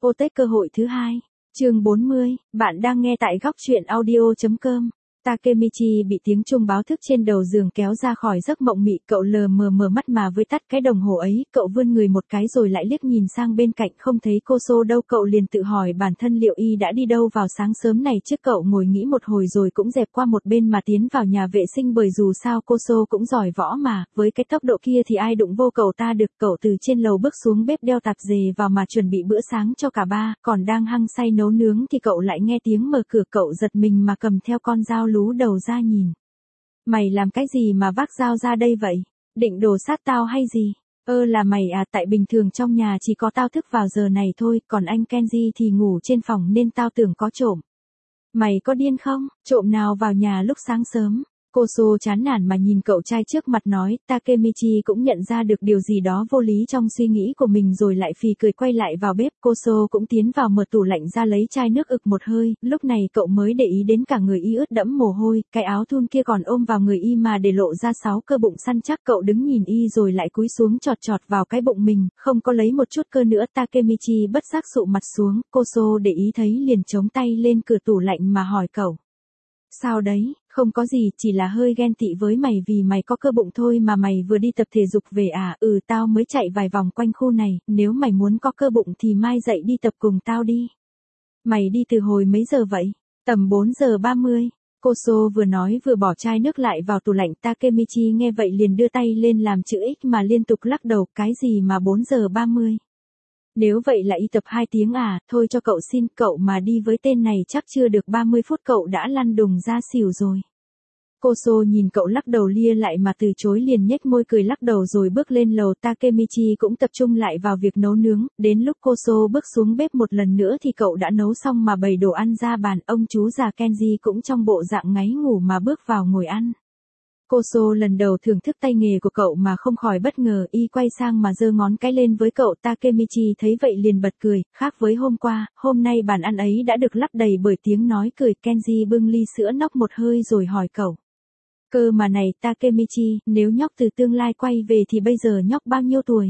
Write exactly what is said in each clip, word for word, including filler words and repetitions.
Ô tết cơ hội thứ hai. Chương bốn mươi, bạn đang nghe tại góc truyện audio chấm com. Takemichi bị tiếng chuông báo thức trên đầu giường kéo ra khỏi giấc mộng mị, cậu lờ mờ mở mắt mà với tắt cái đồng hồ ấy, cậu vươn người một cái rồi lại liếc nhìn sang bên cạnh không thấy Koso đâu, cậu liền tự hỏi bản thân liệu y đã đi đâu vào sáng sớm này chứ. Cậu ngồi nghĩ một hồi rồi cũng dẹp qua một bên mà tiến vào nhà vệ sinh, bởi dù sao Koso cũng giỏi võ mà, với cái tốc độ kia thì ai đụng vô cậu ta được. Cậu từ trên lầu bước xuống bếp đeo tạp dề vào mà chuẩn bị bữa sáng cho cả ba, còn đang hăng say nấu nướng thì cậu lại nghe tiếng mở cửa, cậu giật mình mà cầm theo con dao lú đầu ra nhìn. Mày làm cái gì mà vác dao ra đây vậy? Định đồ sát tao hay gì? Ơ là mày à, tại bình thường trong nhà chỉ có tao thức vào giờ này thôi, còn anh Kenji thì ngủ trên phòng nên tao tưởng có trộm. Mày có điên không? Trộm nào vào nhà lúc sáng sớm? Koso chán nản mà nhìn cậu trai trước mặt nói. Takemichi cũng nhận ra được điều gì đó vô lý trong suy nghĩ của mình rồi lại phì cười quay lại vào bếp. Koso cũng tiến vào mở tủ lạnh ra lấy chai nước ực một hơi, lúc này cậu mới để ý đến cả người y ướt đẫm mồ hôi, cái áo thun kia còn ôm vào người y mà để lộ ra sáu cơ bụng săn chắc. Cậu đứng nhìn y rồi lại cúi xuống chọt chọt vào cái bụng mình, không có lấy một chút cơ nữa. Takemichi bất giác sụ mặt xuống, Koso để ý thấy liền chống tay lên cửa tủ lạnh mà hỏi cậu. Sao đấy? Không có gì, chỉ là hơi ghen tị với mày vì mày có cơ bụng thôi mà. Mày vừa đi tập thể dục về à? Ừ, tao mới chạy vài vòng quanh khu này, nếu mày muốn có cơ bụng thì mai dậy đi tập cùng tao đi. Mày đi từ hồi mấy giờ vậy? Tầm bốn giờ ba mươi. Koso vừa nói vừa bỏ chai nước lại vào tủ lạnh. Takemichi nghe vậy liền đưa tay lên làm chữ X mà liên tục lắc đầu. Cái gì mà bốn giờ ba mươi? Nếu vậy là y tập hai tiếng à, thôi cho cậu xin, cậu mà đi với tên này chắc chưa được ba mươi phút cậu đã lăn đùng ra xỉu rồi. Koso nhìn cậu lắc đầu lia lại mà từ chối, liền nhếch môi cười lắc đầu rồi bước lên lầu. Takemichi cũng tập trung lại vào việc nấu nướng, đến lúc Koso bước xuống bếp một lần nữa thì cậu đã nấu xong mà bày đồ ăn ra bàn. Ông chú già Kenji cũng trong bộ dạng ngáy ngủ mà bước vào ngồi ăn. Koso lần đầu thưởng thức tay nghề của cậu mà không khỏi bất ngờ, y quay sang mà giơ ngón cái lên với cậu. Takemichi thấy vậy liền bật cười, khác với hôm qua, hôm nay bàn ăn ấy đã được lấp đầy bởi tiếng nói cười. Kenji bưng ly sữa nốc một hơi rồi hỏi cậu. Cơ mà này Takemichi, nếu nhóc từ tương lai quay về thì bây giờ nhóc bao nhiêu tuổi?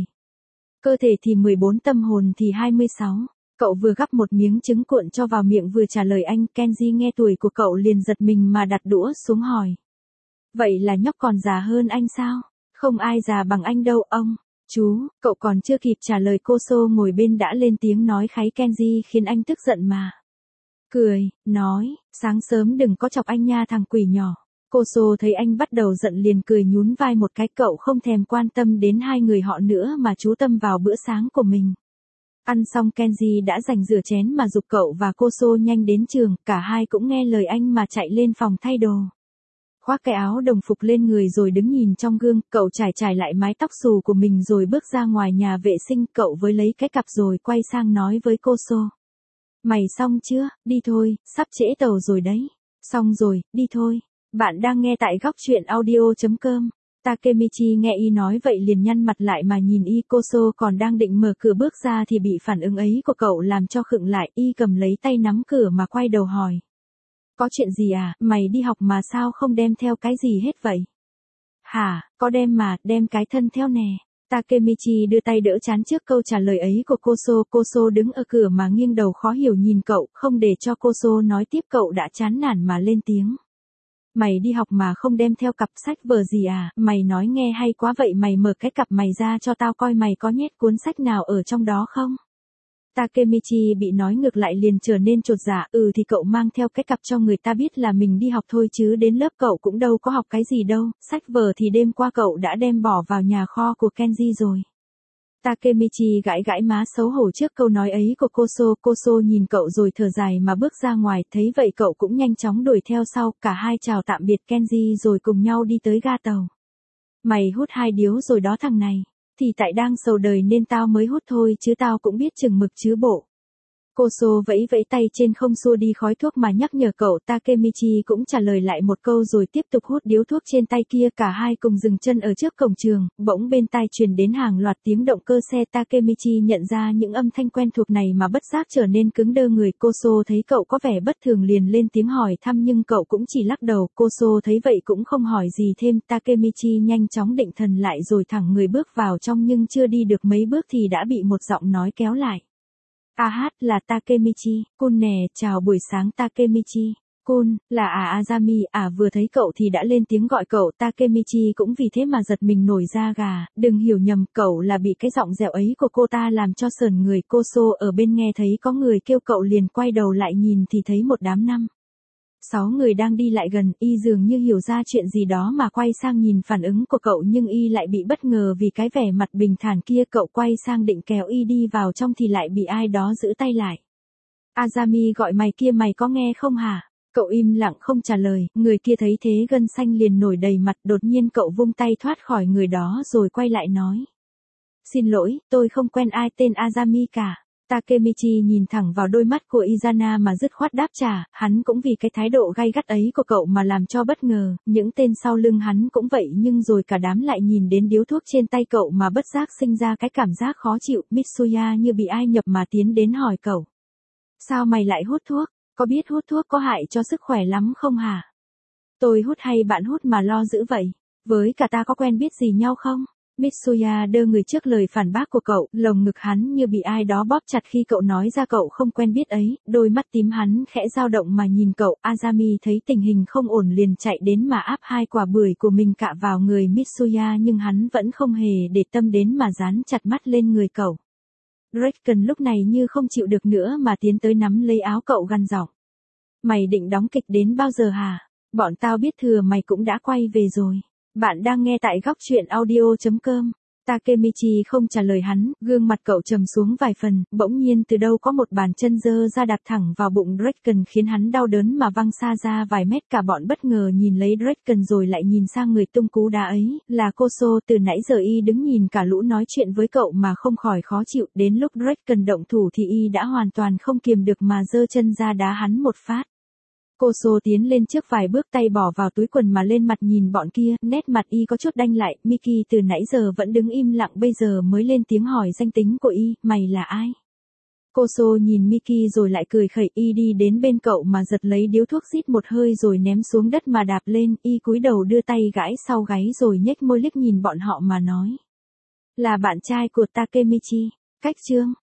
Cơ thể thì mười bốn, tâm hồn thì hai mươi sáu. Cậu vừa gắp một miếng trứng cuộn cho vào miệng vừa trả lời anh. Kenji nghe tuổi của cậu liền giật mình mà đặt đũa xuống hỏi. Vậy là nhóc còn già hơn anh sao? Không ai già bằng anh đâu ông. Chú, cậu còn chưa kịp trả lời Koso ngồi bên đã lên tiếng nói kháy Kenji khiến anh tức giận mà. Cười, nói, sáng sớm đừng có chọc anh nha thằng quỷ nhỏ. Koso thấy anh bắt đầu giận liền cười nhún vai một cái, cậu không thèm quan tâm đến hai người họ nữa mà chú tâm vào bữa sáng của mình. Ăn xong Kenji đã giành rửa chén mà giục cậu và Koso nhanh đến trường, cả hai cũng nghe lời anh mà chạy lên phòng thay đồ. Khoác cái áo đồng phục lên người rồi đứng nhìn trong gương, cậu trải trải lại mái tóc xù của mình rồi bước ra ngoài nhà vệ sinh. Cậu với lấy cái cặp rồi quay sang nói với Koso. Mày xong chưa? Đi thôi, sắp trễ tàu rồi đấy. Xong rồi, đi thôi. Bạn đang nghe tại góc truyện audio chấm com. Takemichi nghe y nói vậy liền nhăn mặt lại mà nhìn y. Koso còn đang định mở cửa bước ra thì bị phản ứng ấy của cậu làm cho khựng lại. Y cầm lấy tay nắm cửa mà quay đầu hỏi. Có chuyện gì à, mày đi học mà sao không đem theo cái gì hết vậy? Hả, có đem mà, đem cái thân theo nè. Takemichi đưa tay đỡ chán trước câu trả lời ấy của Koso. Koso đứng ở cửa mà nghiêng đầu khó hiểu nhìn cậu, không để cho Koso nói tiếp cậu đã chán nản mà lên tiếng. Mày đi học mà không đem theo cặp sách vở gì à, mày nói nghe hay quá vậy, mày mở cái cặp mày ra cho tao coi mày có nhét cuốn sách nào ở trong đó không? Takemichi bị nói ngược lại liền trở nên chột dạ. Ừ thì cậu mang theo cái cặp cho người ta biết là mình đi học thôi chứ đến lớp cậu cũng đâu có học cái gì đâu, sách vở thì đêm qua cậu đã đem bỏ vào nhà kho của Kenji rồi. Takemichi gãi gãi má xấu hổ trước câu nói ấy của Koso. Koso nhìn cậu rồi thở dài mà bước ra ngoài, thấy vậy cậu cũng nhanh chóng đuổi theo sau, cả hai chào tạm biệt Kenji rồi cùng nhau đi tới ga tàu. Mày hút hai điếu rồi đó thằng này. Thì tại đang sầu đời nên tao mới hút thôi chứ tao cũng biết chừng mực chứ bộ. Koso vẫy vẫy tay trên không xua đi khói thuốc mà nhắc nhở cậu. Takemichi cũng trả lời lại một câu rồi tiếp tục hút điếu thuốc trên tay kia. Cả hai cùng dừng chân ở trước cổng trường, bỗng bên tai truyền đến hàng loạt tiếng động cơ xe. Takemichi nhận ra những âm thanh quen thuộc này mà bất giác trở nên cứng đơ người. Koso thấy cậu có vẻ bất thường liền lên tiếng hỏi thăm nhưng cậu cũng chỉ lắc đầu. Koso thấy vậy cũng không hỏi gì thêm. Takemichi nhanh chóng định thần lại rồi thẳng người bước vào trong nhưng chưa đi được mấy bước thì đã bị một giọng nói kéo lại. A hát là Takemichi, Kun nè, chào buổi sáng Takemichi. Kun, là à Azami, à vừa thấy cậu thì đã lên tiếng gọi cậu. Takemichi cũng vì thế mà giật mình nổi da gà, đừng hiểu nhầm, cậu là bị cái giọng dẻo ấy của cô ta làm cho sờn người. Koso ở bên nghe thấy có người kêu cậu liền quay đầu lại nhìn thì thấy một đám năm sáu người đang đi lại gần, y dường như hiểu ra chuyện gì đó mà quay sang nhìn phản ứng của cậu nhưng y lại bị bất ngờ vì cái vẻ mặt bình thản kia. Cậu quay sang định kéo y đi vào trong thì lại bị ai đó giữ tay lại. Azami gọi mày kia, mày có nghe không hả? Cậu im lặng không trả lời, người kia thấy thế gân xanh liền nổi đầy mặt, đột nhiên cậu vung tay thoát khỏi người đó rồi quay lại nói. Xin lỗi, tôi không quen ai tên Azami cả. Takemichi nhìn thẳng vào đôi mắt của Izana mà dứt khoát đáp trả, hắn cũng vì cái thái độ gay gắt ấy của cậu mà làm cho bất ngờ, những tên sau lưng hắn cũng vậy nhưng rồi cả đám lại nhìn đến điếu thuốc trên tay cậu mà bất giác sinh ra cái cảm giác khó chịu. Mitsuya như bị ai nhập mà tiến đến hỏi cậu. Sao mày lại hút thuốc? Có biết hút thuốc có hại cho sức khỏe lắm không hả? Tôi hút hay bạn hút mà lo dữ vậy? Với cả ta có quen biết gì nhau không? Mitsuya đơ người trước lời phản bác của cậu, lồng ngực hắn như bị ai đó bóp chặt khi cậu nói ra cậu không quen biết ấy, đôi mắt tím hắn khẽ dao động mà nhìn cậu. Azami thấy tình hình không ổn liền chạy đến mà áp hai quả bưởi của mình cạ vào người Mitsuya nhưng hắn vẫn không hề để tâm đến mà dán chặt mắt lên người cậu. Draken lúc này như không chịu được nữa mà tiến tới nắm lấy áo cậu gằn giọng. Mày định đóng kịch đến bao giờ hả? Bọn tao biết thừa mày cũng đã quay về rồi. Bạn đang nghe tại góc truyện audio.com. Takemichi không trả lời hắn, gương mặt cậu trầm xuống vài phần, bỗng nhiên từ đâu có một bàn chân dơ ra đạp thẳng vào bụng Draken khiến hắn đau đớn mà văng xa ra vài mét. Cả bọn bất ngờ nhìn lấy Draken rồi lại nhìn sang người tung cú đá ấy, là Koso. Từ nãy giờ y đứng nhìn cả lũ nói chuyện với cậu mà không khỏi khó chịu, đến lúc Draken động thủ thì y đã hoàn toàn không kiềm được mà giơ chân ra đá hắn một phát. Koso tiến lên trước vài bước, tay bỏ vào túi quần mà lên mặt nhìn bọn kia, nét mặt y có chút đanh lại. Miki từ nãy giờ vẫn đứng im lặng bây giờ mới lên tiếng hỏi danh tính của y, mày là ai? Koso nhìn Miki rồi lại cười khẩy, y đi đến bên cậu mà giật lấy điếu thuốc rít một hơi rồi ném xuống đất mà đạp lên, y cúi đầu đưa tay gãi sau gáy rồi nhếch môi liếc nhìn bọn họ mà nói. Là bạn trai của Takemichi. Cách chương